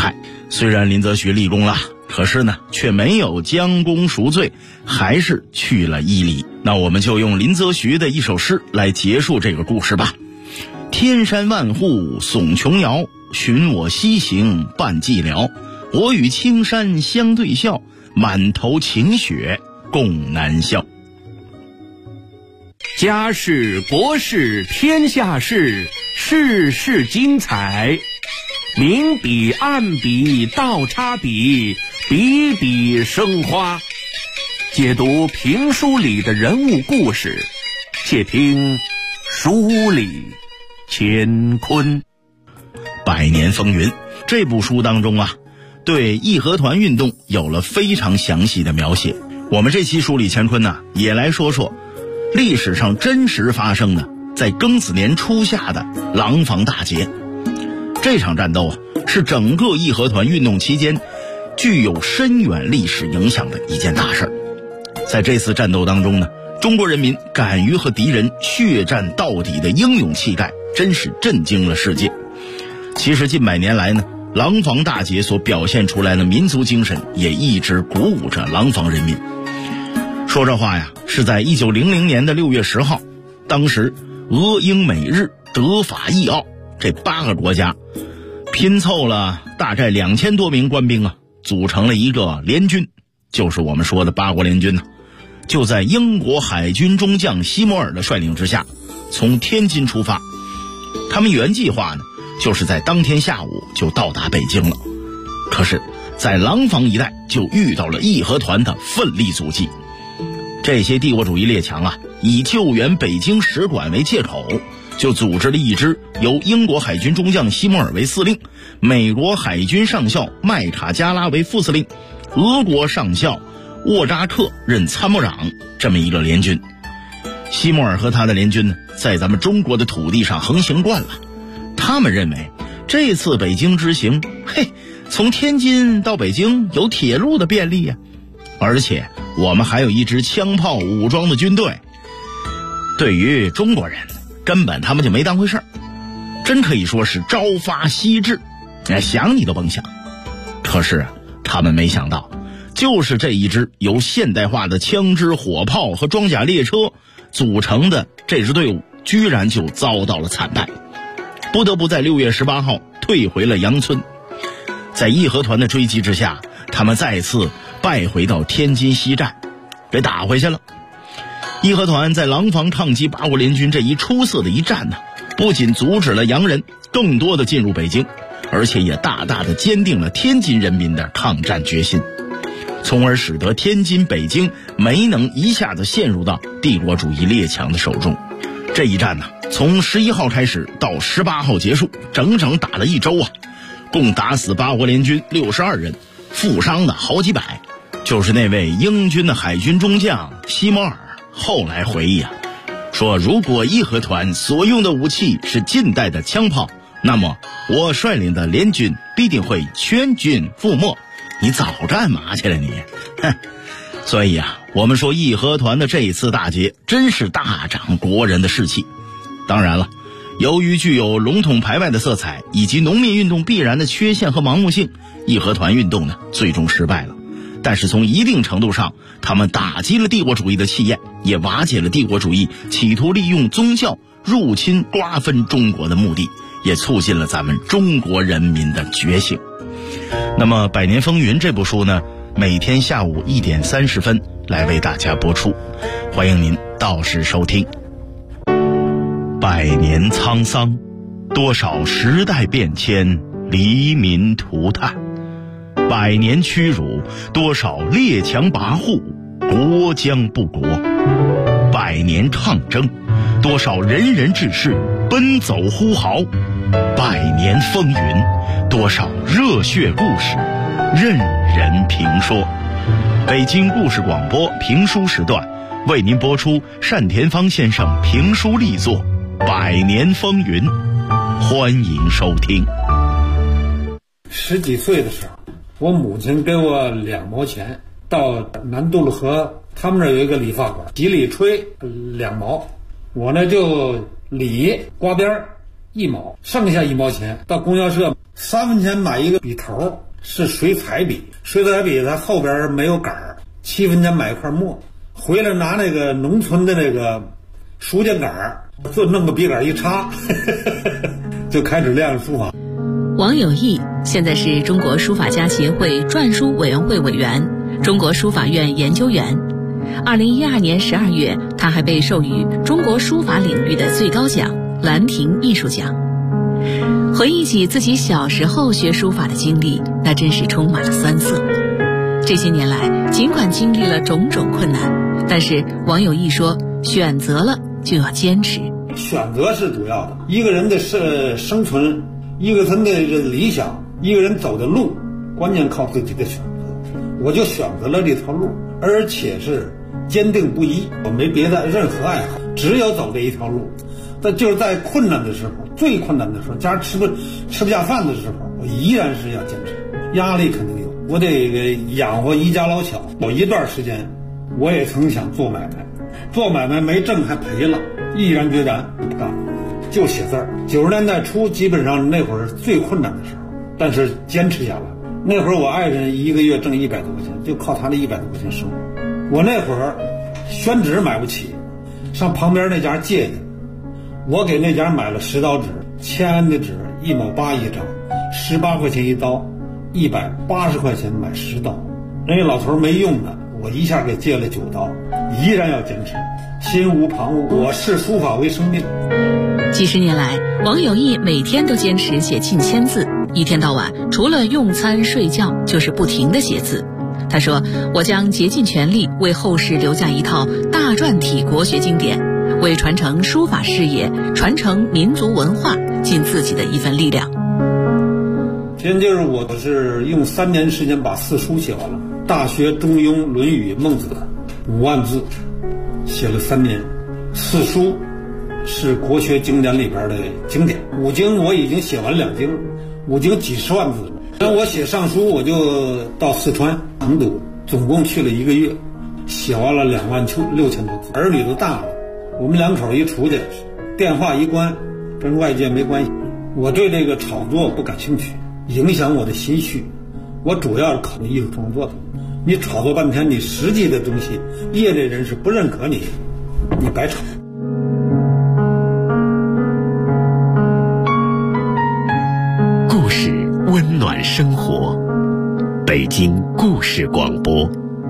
虽然林则徐立功了，可是呢却没有将功赎罪，还是去了伊犁。那我们就用林则徐的一首诗来结束这个故事吧。天山万户耸琼瑶，寻我西行伴寂寥。我与青山相对笑，满头晴雪共南笑。 家事国事天下事，事事精彩。明笔暗笔倒插笔，笔笔生花。解读评书里的人物故事，且听书里乾坤。 百年风云这部书当中啊，对义和团运动有了非常详细的描写。我们这期书里乾坤呢，也来说说历史上真实发生的在庚子年初夏的廊坊大捷。这场战斗啊，是整个义和团运动期间具有深远历史影响的一件大事。在这次战斗当中呢，中国人民敢于和敌人血战到底的英勇气概，真是震惊了世界。其实近百年来呢，廊坊大捷所表现出来的民族精神也一直鼓舞着廊坊人民。说这话呀，是在1900年的6月10号，当时俄英美日德法意奥这8个国家拼凑了大概2000多名官兵啊，组成了一个联军，就是我们说的八国联军呢。就在英国海军中将西摩尔的率领之下，从天津出发。他们原计划呢，就是在当天下午就到达北京了。可是在廊坊一带就遇到了义和团的奋力阻击。这些帝国主义列强啊，以救援北京使馆为借口，就组织了一支由英国海军中将西摩尔为司令，美国海军上校麦卡加拉为副司令，俄国上校沃扎克任参谋长这么一个联军。西摩尔和他的联军呢，在咱们中国的土地上横行惯了，他们认为这次北京之行，从天津到北京有铁路的便利呀，而且我们还有一支枪炮武装的军队。对于中国人，根本他们就没当回事儿，真可以说是朝发夕至，想你都甭想。可是他们没想到，就是这一支由现代化的枪支火炮和装甲列车组成的这支队伍，居然就遭到了惨败，不得不在6月18号退回了杨村。在义和团的追击之下，他们再次败回到天津西站，给打回去了。义和团在廊坊抗击八国联军这一出色的一战呢，不仅阻止了洋人更多的进入北京，而且也大大的坚定了天津人民的抗战决心，从而使得天津、北京没能一下子陷入到帝国主义列强的手中。这一战呢，从11号开始到18号结束，整整打了1周啊，共打死八国联军62人，负伤的好几百。就是那位英军的海军中将西摩尔后来回忆啊，说如果义和团所用的武器是近代的枪炮，那么我率领的联军必定会全军覆没。你早干嘛去了你？所以啊，我们说义和团的这一次大捷真是大长国人的士气。当然了，由于具有笼统排外的色彩以及农民运动必然的缺陷和盲目性，义和团运动呢最终失败了。但是从一定程度上，他们打击了帝国主义的气焰，也瓦解了帝国主义企图利用宗教入侵瓜分中国的目的，也促进了咱们中国人民的觉醒。那么《百年风云》这部书呢，每天下午1点30分来为大家播出，欢迎您到时收听。百年沧桑，多少时代变迁，黎民涂炭；百年屈辱，多少列强跋扈，国将不国；百年抗争，多少仁人志士奔走呼号；百年风云，多少热血故事任人评说。北京故事广播评书时段为您播出单田芳先生评书力作《百年风云》，欢迎收听。 10几岁的时候，我母亲给我2毛钱，到南渡了河，他们那有一个理发馆，洗理吹2毛，我呢就理刮边1毛，剩下1毛钱到供销社3分钱买一个笔头， 是水彩笔，水彩笔它后边没有杆儿，7分钱买一块墨，回来拿那个农村的那个书架杆儿，就弄个笔杆一插，就开始练书法。 王有义现在是中国书法家协会篆书委员会委员、中国书法院研究员。2012年12月，他还被授予中国书法领域的最高奖兰亭艺术奖。回忆起自己小时候学书法的经历，那真是充满了酸涩。这些年来，尽管经历了种种困难，但是王有义说，选择了就要坚持。 选择是主要的，一个人的生存，一个人的理想，一个人走的路，关键靠自己的选择。我就选择了这条路，而且是坚定不移，我没别的任何爱好，只有走这一条路。但就是在困难的时候，最困难的时候，家吃不下饭的时候，我依然是要坚持。压力肯定有，我得养活一家老小。有一段时间，我也曾想做买卖，做买卖没挣还赔了，毅然决然不干，就写字儿。90年代初，基本上那会儿是最困难的时候，但是坚持下来。那会儿我爱人一个月挣100多块钱，就靠他的100多块钱生活。我那会儿宣纸买不起，上旁边那家借去。我给那家买了10刀纸，签安的纸1毛8一张，18块钱一刀，180块钱买10刀。人家老头没用的，我一下给借了9刀，依然要坚持，心无旁骛。我视书法为生命。 几十年来，王有义每天都坚持写近1000字，一天到晚除了用餐睡觉就是不停地写字。他说，我将竭尽全力为后世留下一套大篆体国学经典，为传承书法事业、传承民族文化尽自己的一份力量。 今天就是我是用3年时间把4书写完了，《大学》《中庸》《论语》《孟子》5万字，写了3年。4书是国学经典里边的经典，5经我已经写完2经，5经几十万字。那我写上书，我就到四川成都，总共去了1个月，写完了26000多字。儿女都大了，我们2口一出去，电话一关，跟外界没关系。我对这个炒作不感兴趣，影响我的心绪。我主要是考虑艺术创作的。你炒作半天，你实际的东西，业内人士不认可你，你白炒。 故事温暖生活，北京故事广播。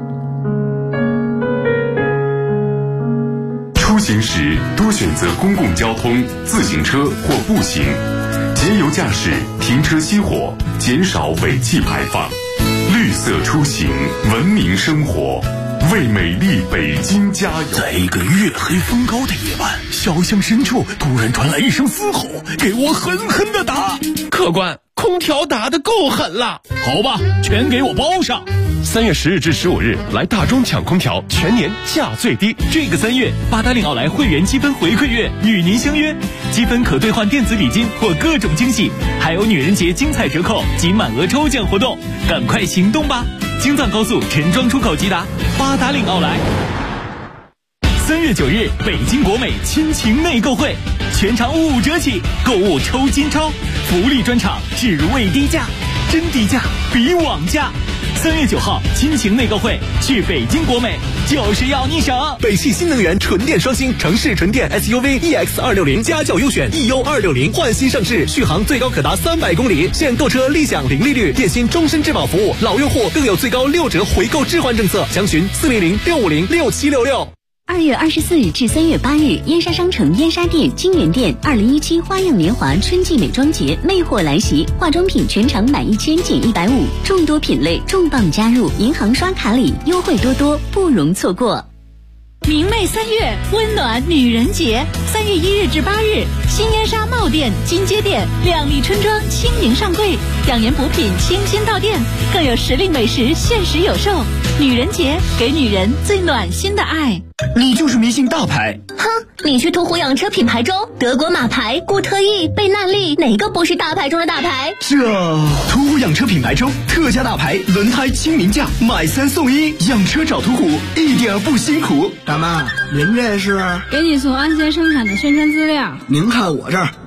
出行时多选择公共交通、自行车或步行，节油驾驶，停车熄火，减少尾气排放。绿色出行，文明生活，为美丽北京加油！ 在一个月黑风高的夜晚，小巷深处突然传来一声嘶吼，给我狠狠的打！ 客官，空调打得够狠了。 好吧，全给我包上。 3月10日至15日，来大中抢空调，全年价最低。 这个3月，八达岭奥莱会员积分回馈月与您相约，积分可兑换电子礼金或各种惊喜，还有女人节精彩折扣及满额抽奖活动，赶快行动吧！京藏高速陈庄出口直达八达岭奥莱。3月9日，北京国美亲情内购会，全场5折起，购物抽金钞，福利专场，置位低价，真低价比网价。3月9号，亲情内购会，去北京国美就是要你省。 北汽新能源纯电双星城市纯电 SUV EX260家轿优选 EU260换新上市，续航最高可达300公里，现购车立享零利率，电信终身质保服务，老用户更有最高6折回购置换政策，详询400-650-6766。 2月24日至3月8日，燕莎商城燕莎店、金源店2017花样年华春季美妆节魅惑来袭，化妆品全场买1000减150，众多品类重磅加入，银行刷卡礼优惠多多，不容错过。 明媚3月，温暖女人节，3月1日至8日，新燕莎帽店、金街店、靓丽春装轻盈上柜，养颜补品清新到店，更有时令美食限时有售。女人节，给女人最暖心的爱。 你就是迷信大牌。 哼，你去途虎养车品牌中，德国马牌、固特异、贝纳利，哪个不是大牌中的大牌？ 途虎养车品牌中特价大牌，轮胎亲民价，买3送1，养车找途虎一点不辛苦。 大妈，您这是？ 给你送安全生产的宣传资料。 您看我这儿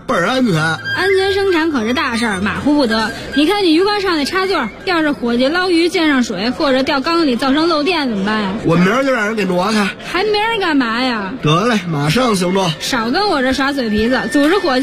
倍儿安全。 安全生产可是大事儿，马虎不得。你看你鱼缸上的插座，要是伙计捞鱼溅上水，或者掉缸里造成漏电怎么办呀？ 我明儿就让人给挪开。 还明儿干嘛呀？ 得嘞，马上行动。 少跟我这耍嘴皮子，组织伙计